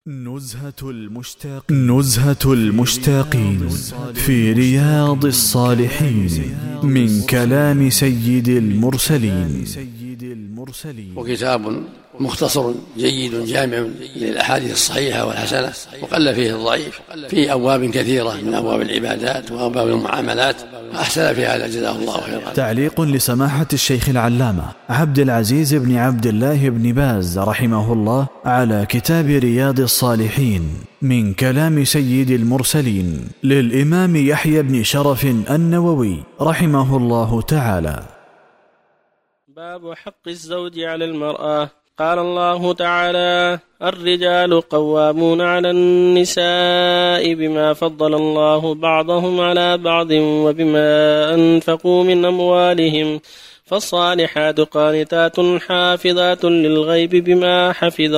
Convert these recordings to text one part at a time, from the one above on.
نزهة المشتاقين في رياض الصالحين من كلام سيد المرسلين. وكتاب مختصر جيد جامع للأحاديث الصحيحة والحسنة، وقل فيه الضعيف، في أبواب كثيرة من أبواب العبادات وأبواب المعاملات، أحسن في هذا جزاه الله خيرا. تعليق لسماحة الشيخ العلامة عبد العزيز بن عبد الله بن باز رحمه الله على كتاب رياض الصالحين من كلام سيد المرسلين للإمام يحيى بن شرف النووي رحمه الله تعالى. باب حق الزوج على المرأة. قال الله تعالى: الرجال قوامون على النساء بما فضل الله بعضهم على بعض وبما أنفقوا من أموالهم، فالصالحات قانتات حافظات للغيب بما حفظ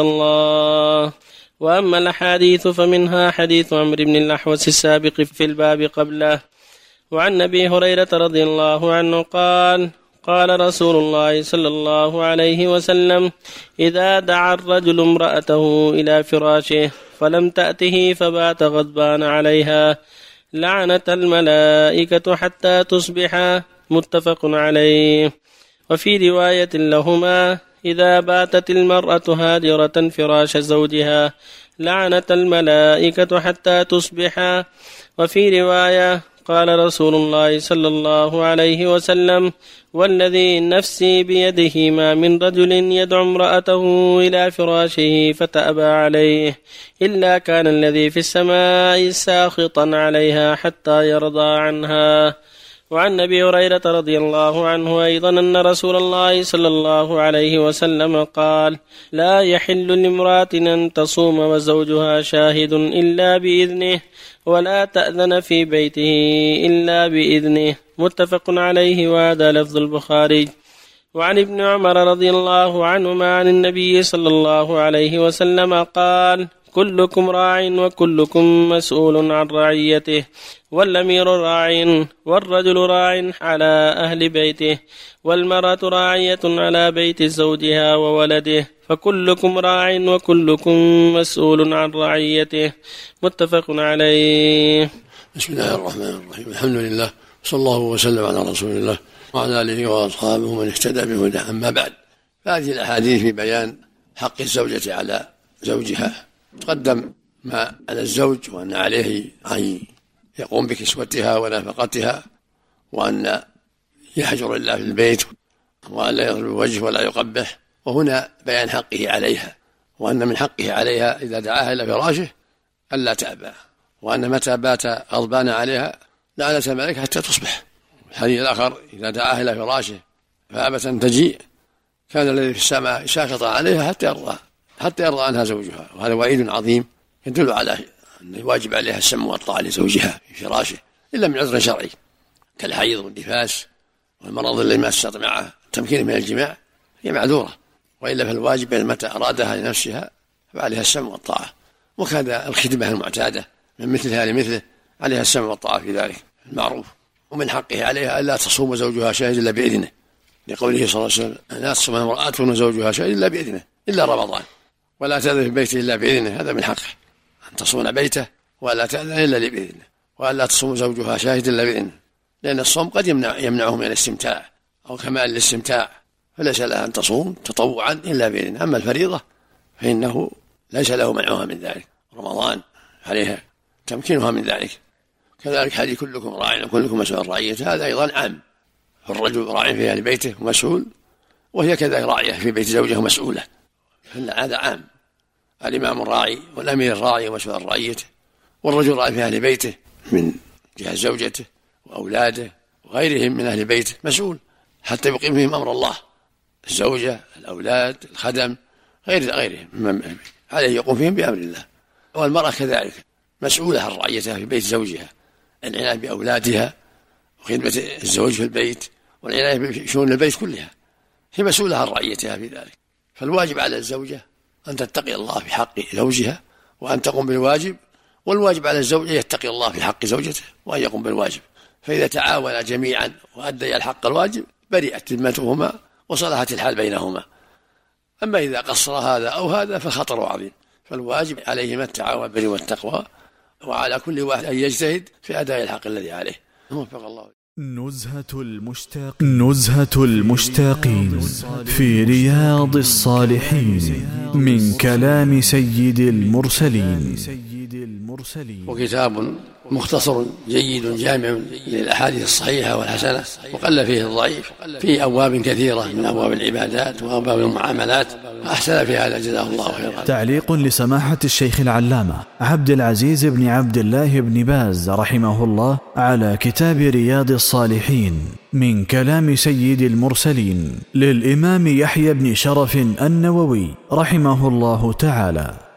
الله. وأما الأحاديث فمنها حديث عمرو بن الأحوص السابق في الباب قبله. وعن أبي هريرة رضي الله عنه قال: قال رسول الله صلى الله عليه وسلم: إذا دعا الرجل امرأته إلى فراشه فلم تأته فبات غضبان عليها لعنت الملائكة حتى تصبح. متفق عليه. وفي رواية لهما: إذا باتت المرأة هاجرة فراش زوجها لعنت الملائكة حتى تصبح. وفي رواية: قال رسول الله صلى الله عليه وسلم: والذي نفسي بيده ما من رجل يدعو امرأته إلى فراشه فتأبى عليه إلا كان الذي في السماء ساخطا عليها حتى يرضى عنها. وعن أبي هريرة رضي الله عنه أيضا أن رسول الله صلى الله عليه وسلم قال: لا يحل لامرأة أن تصوم وزوجها شاهد إلا بإذنه، ولا تأذن في بيته إلا بإذنه. متفق عليه، وهذا لفظ البخاري. وعن ابن عمر رضي الله عنهما عن النبي صلى الله عليه وسلم قال: كلكم راع وكلكم مسؤول عن رعيته، والأمير راع، والرجل راع على أهل بيته، والمرأة راعية على بيت زوجها وولده، فكلكم راع وكلكم مسؤول عن رعيته. متفق عليه. بسم الله الرحمن الرحيم. الحمد لله، صلى الله وسلم على رسول الله وعلى آله وأصحابه من اهتدى بهداه. أما بعد، فهذه الأحاديث في بيان حق الزوجة على زوجها. تقدم ما على الزوج، وأن عليه أن يقوم بكسوتها ونفقتها، وأن يحجر الله في البيت، وأن لا يضرب وجهه ولا يقبح. وهنا بيان حقه عليها، وأن من حقه عليها إذا دعاها إلى فراشه ألا تأبى، وأن متى بات غضبان عليها لعنت الملائكة حتى تصبح. الحديث الآخر: إذا دعاها إلى فراشه فأبت أن تجيء كان الذي في السماء ساخطا عليها حتى يرضى عنها زوجها. وهذا وعيد عظيم يدل على أن الواجب عليها السمع والطاعة لزوجها في فراشه، إلا من عذر شرعي كالحيض والنفاس والمرض الذي ما استطاع معه التمكين من الجماع، هي معذورة، وإلا فالواجب متى أرادها لنفسها فعليها السمع والطاعة. وكذا الخدمة المعتادة من مثلها لمثله عليها السمع والطاعة في ذلك المعروف. ومن حقه عليها ألا تصوم زوجها شاهد إلا بإذنه، لقوله صلى الله عليه وسلم: لا تصوم امرأة وزوجها شاهد إلا بإذنه إلا رمضان، ولا تأذن في بيته إلا بإذنه. هذا من حقه أن تصون بيته ولا تأذن إلا بإذنه، وألا تصوم زوجها شاهد إلا بإذنه، لأن الصوم قد يمنعه من الاستمتاع أو كمال الاستمتاع، فليس لها أن تصوم تطوعا إلا بإذنه. أما الفريضة فإنه ليس له منعها من ذلك، رمضان عليها تمكينها من ذلك. كذلك حديث كلكم راع وكلكم مسؤول عن رعيته، هذا أيضا عام. الرجل راع في أهل بيته ومسؤول، وهي كذلك راعية في بيت زوجها مسؤولة، هذا عام. الإمام الراعي والأمير الراعي ومسؤول عن رعيته، والرجل راعي في أهل بيته من جهة زوجته وأولاده وغيرهم من أهل بيته مسؤول حتى يقيم فيهم أمر الله، الزوجة، الأولاد، الخدم، غيرهم عليه يقوم فيهم بأمر الله. والمرأة كذلك مسؤولة عن رعيتها في بيت زوجها، العناية بأولادها وخدمة الزوج في البيت والعناية بشؤون البيت كلها، هي مسؤولة عن رعيتها في ذلك. فالواجب على الزوجة أن تتقي الله في حق زوجها وأن تقوم بالواجب، والواجب على الزوج أن يتقي الله في حق زوجته وأن يقوم بالواجب. فإذا تعاونا جميعا وأديا الحق الواجب برئت ذمتهما وصلحت الحال بينهما. أما إذا قصر هذا أو هذا فخطر عظيم، فالواجب عليهما التعاون بالبر والتقوى، وعلى كل واحد أن يجتهد في أداء الحق الذي عليه. وفق الله. نزهة المشتاقين في رياض الصالحين من كلام سيد المرسلين. وكتاب مختصر جيد جامع للأحاديث الصحيحة والحسنة، وقل فيه الضعيف، في أبواب كثيرة من أبواب العبادات وأبواب المعاملات، أحسن في هذا جزاه الله خيرا. تعليق لسماحة الشيخ العلامة عبد العزيز بن عبد الله بن باز رحمه الله على كتاب رياض الصالحين من كلام سيد المرسلين للإمام يحيى بن شرف النووي رحمه الله تعالى.